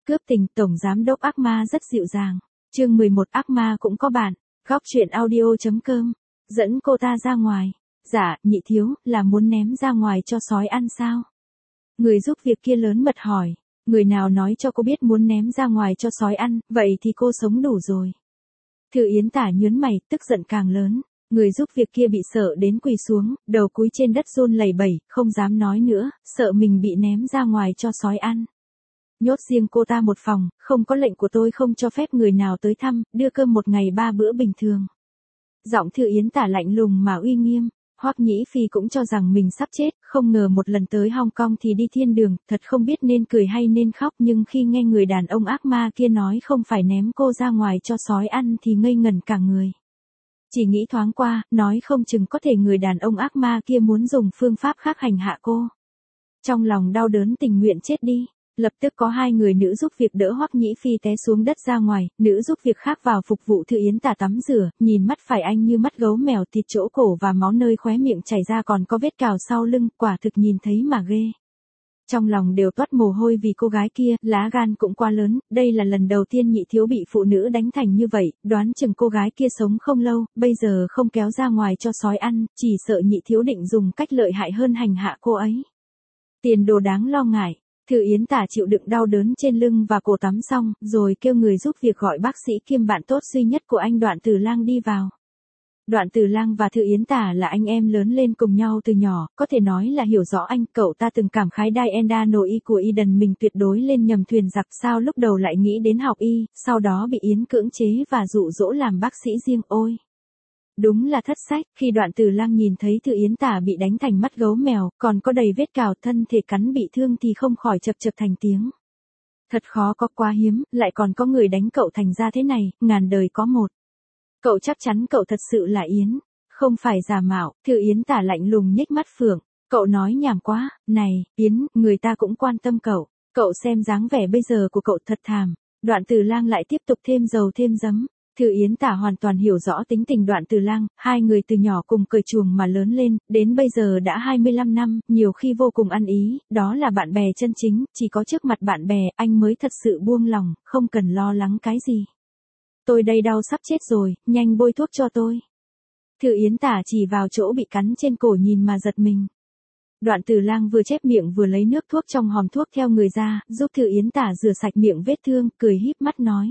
Cướp tình tổng giám đốc ác ma rất dịu dàng. Chương 11 ác ma cũng có bạn. Góc truyện audio.com. Dẫn cô ta ra ngoài. Dạ, nhị thiếu, là muốn ném ra ngoài cho sói ăn sao? Người giúp việc kia lớn mật hỏi. Người nào nói cho cô biết muốn ném ra ngoài cho sói ăn, vậy thì cô sống đủ rồi. Thư Yến Tả nhớn mày, tức giận càng lớn. Người giúp việc kia bị sợ đến quỳ xuống, đầu cúi trên đất run lẩy bẩy, không dám nói nữa, sợ mình bị ném ra ngoài cho sói ăn. Nhốt riêng cô ta một phòng, không có lệnh của tôi không cho phép người nào tới thăm, đưa cơm một ngày 3 bữa bình thường. Giọng Thư Yến Tả lạnh lùng mà uy nghiêm. Hoắc Nhĩ Phi cũng cho rằng mình sắp chết, không ngờ một lần tới Hong Kong thì đi thiên đường, thật không biết nên cười hay nên khóc, nhưng khi nghe người đàn ông ác ma kia nói không phải ném cô ra ngoài cho sói ăn thì ngây ngẩn cả người. Chỉ nghĩ thoáng qua, nói không chừng có thể người đàn ông ác ma kia muốn dùng phương pháp khác hành hạ cô. Trong lòng đau đớn tình nguyện chết đi. Lập tức có hai người nữ giúp việc đỡ Hoắc Nhĩ Phi té xuống đất ra ngoài, nữ giúp việc khác vào phục vụ Thư Yến Tả tắm rửa, nhìn mắt phải anh như mắt gấu mèo, thịt chỗ cổ và máu nơi khóe miệng chảy ra, còn có vết cào sau lưng, quả thực nhìn thấy mà ghê. Trong lòng đều toát mồ hôi vì cô gái kia, lá gan cũng quá lớn, đây là lần đầu tiên nhị thiếu bị phụ nữ đánh thành như vậy, đoán chừng cô gái kia sống không lâu, bây giờ không kéo ra ngoài cho sói ăn, chỉ sợ nhị thiếu định dùng cách lợi hại hơn hành hạ cô ấy. Tiền đồ đáng lo ngại. Thư Yến Tả chịu đựng đau đớn trên lưng và cổ tắm xong, rồi kêu người giúp việc gọi bác sĩ kiêm bạn tốt duy nhất của anh Đoạn Tử Lang đi vào. Đoạn Tử Lang và Thư Yến Tả là anh em lớn lên cùng nhau từ nhỏ, có thể nói là hiểu rõ anh, cậu ta từng cảm khái Diana nội y của Eden mình tuyệt đối lên nhầm thuyền giặc, sao lúc đầu lại nghĩ đến học y, sau đó bị Yến cưỡng chế và dụ dỗ làm bác sĩ riêng, ôi. Đúng là thất sách, khi Đoạn Tử Lang nhìn thấy Thư Yến Tả bị đánh thành mắt gấu mèo, còn có đầy vết cào, thân thể cắn bị thương thì không khỏi chập chập thành tiếng. Thật khó có, quá hiếm, lại còn có người đánh cậu thành ra thế này, ngàn đời có một. Cậu chắc chắn cậu thật sự là Yến, không phải giả mạo. Thư Yến Tả lạnh lùng nhếch mắt phượng, cậu nói nhảm quá, này, Yến, người ta cũng quan tâm cậu xem dáng vẻ bây giờ của cậu thật thảm. Đoạn Tử Lang lại tiếp tục thêm dầu thêm giấm. Thư Yến Tả hoàn toàn hiểu rõ tính tình Đoạn Tử Lang, hai người từ nhỏ cùng cởi chuồng mà lớn lên, đến bây giờ đã 25 năm, nhiều khi vô cùng ăn ý, đó là bạn bè chân chính, chỉ có trước mặt bạn bè, anh mới thật sự buông lòng, không cần lo lắng cái gì. Tôi đây đau sắp chết rồi, nhanh bôi thuốc cho tôi. Thư Yến Tả chỉ vào chỗ bị cắn trên cổ nhìn mà giật mình. Đoạn Tử Lang vừa chép miệng vừa lấy nước thuốc trong hòm thuốc theo người ra, giúp Thư Yến Tả rửa sạch miệng vết thương, cười híp mắt nói.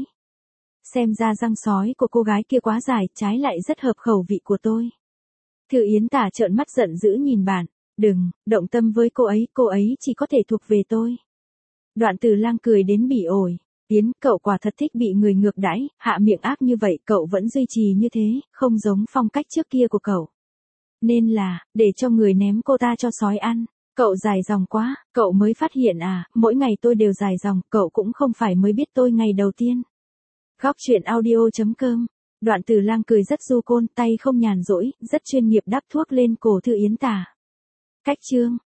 Xem ra răng sói của cô gái kia quá dài, trái lại rất hợp khẩu vị của tôi. Thư Yến Tả trợn mắt giận dữ nhìn bạn, đừng, động tâm với cô ấy chỉ có thể thuộc về tôi. Đoạn Tử Lang cười đến bỉ ổi, Yến, cậu quả thật thích bị người ngược đãi, hạ miệng ác như vậy, cậu vẫn duy trì như thế, không giống phong cách trước kia của cậu. Nên là, để cho người ném cô ta cho sói ăn. Cậu dài dòng quá, cậu mới phát hiện à, mỗi ngày tôi đều dài dòng, cậu cũng không phải mới biết tôi ngày đầu tiên. Góc truyện audio.com. Đoạn Tử Lang cười rất du côn, tay không nhàn rỗi, rất chuyên nghiệp đắp thuốc lên cổ Thư Yến Tả. Cách chương